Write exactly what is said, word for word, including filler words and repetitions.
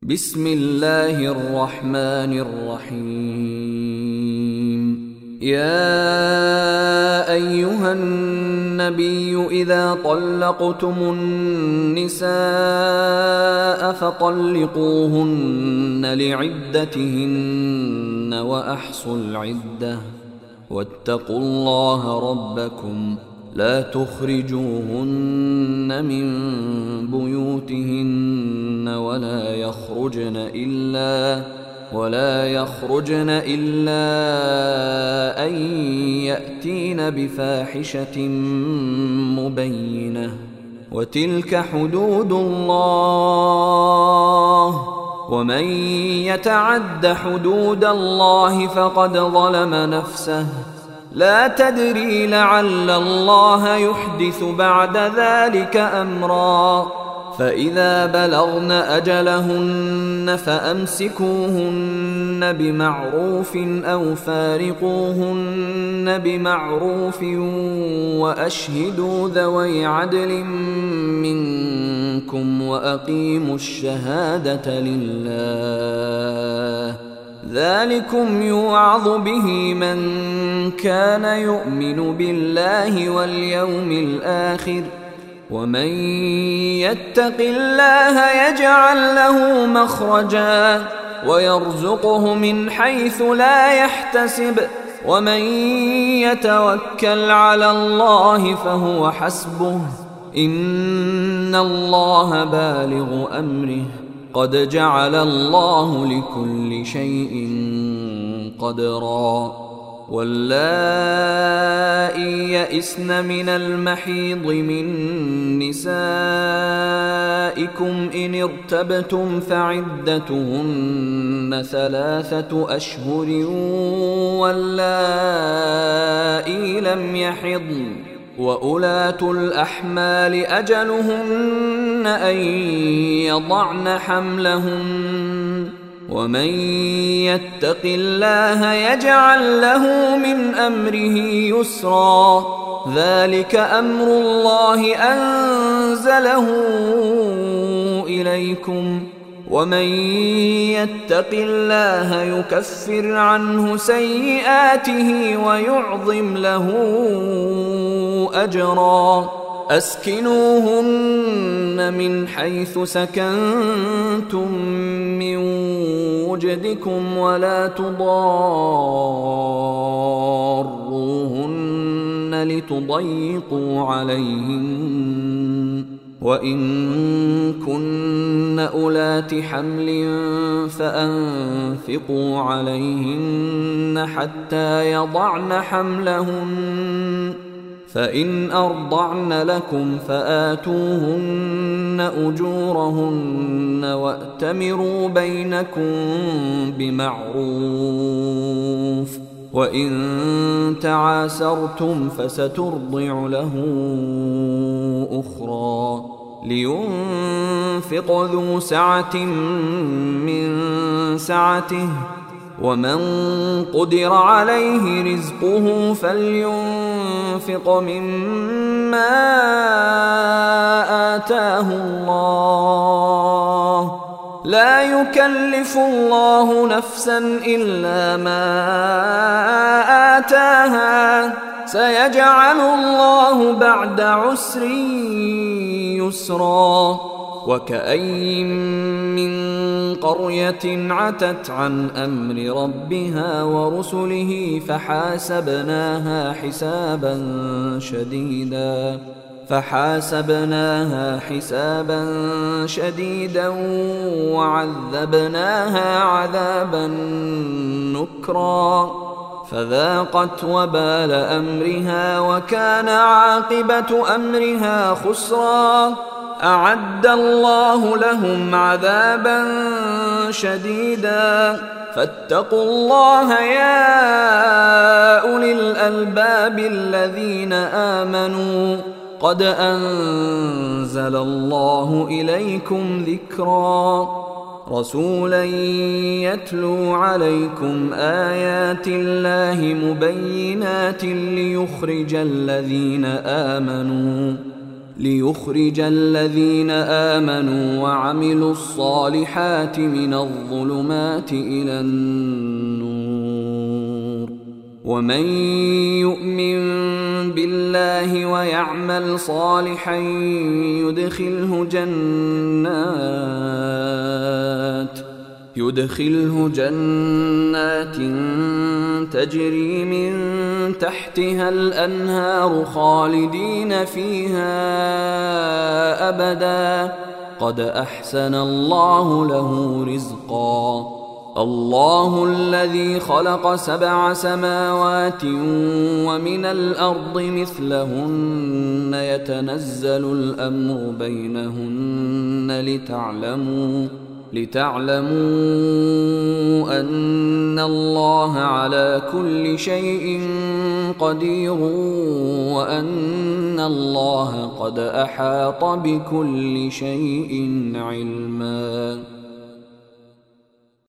بسم الله الرحمن الرحيم. يا أيها النبي إذا طلقتم النساء فطلقوهن لعدتهن وأحصوا العدة واتقوا الله ربكم لا تخرجوهن من بيوتهن ولا يخرجن إلا ولا يخرجن إلا أن يأتين بفاحشة مبينة وتلك حدود الله ومن يتعد حدود الله فقد ظلم نفسه لا تدري لعل الله يحدث بعد ذلك أمرا فإذا بلغن أجلهن فأمسكوهن بمعروف أو فارقوهن بمعروف وأشهدوا ذوي عدل منكم وأقيموا الشهادة لله ذلكم يوعظ به من كان يؤمن بالله واليوم الآخر ومن يتق الله يجعل له مخرجا ويرزقه من حيث لا يحتسب ومن يتوكل على الله فهو حسبه إن الله بالغ أمره قد جعل الله لكل شيء قدرا واللائي يئسن من المحيض من نسائكم إن ارتبتم فعدتهن ثلاثة أشهر واللائي لم يحضن وأولاة الأحمال أجلهن أن يضعن حملهن ومن يتق الله يجعل له من أمره يسرا ذلك أمر الله أنزله إليكم ومن يتق الله يكفر عنه سيئاته ويعظم له أجرا أسكنوهن من حيث سكنتم من وجدكم ولا تضاروهن لتضيقوا عليهن وإن كن أولات حمل فأنفقوا عليهن حتى يضعن حملهن فإن أرضعن لكم فآتوهن أجورهن وأتمروا بينكم بمعروف وإن تعاسرتم فسترضع له أخرى لينفق ذو سعة من سعته ومن قدر عليه رزقه فلينفق مما آتاه الله لا يكلف الله نفسا إلا ما آتاها سيجعل الله بعد عسر يسرا وكأين من قرية عتت عن أمر ربها ورسله فحاسبناها حسابا شديدا فحاسبناها حسابا شديدا وعذبناها عذابا نكرا فذاقت وبال أمرها وكان عاقبة أمرها خسرا أعد الله لهم عذابا شديدا فاتقوا الله يا أولي الألباب الذين آمنوا قد أنزل الله إليكم ذكرا رسولا يتلو عليكم آيات الله مبينات ليخرج الذين آمنوا ليخرج الذين آمنوا وعملوا الصالحات من الظلمات إلى النور. ومن يؤمن بالله ويعمل صالحا يدخله جنات يدخله جنات تجري من تحتها الأنهار خالدين فيها أبدا قد أحسن الله له رزقا. الله الذي خلق سبع سماوات ومن الأرض مثلهن يتنزل الأمر بينهن لتعلموا لتعلموا أن الله على كل شيء قدير وأن الله قد أحاط بكل شيء علما.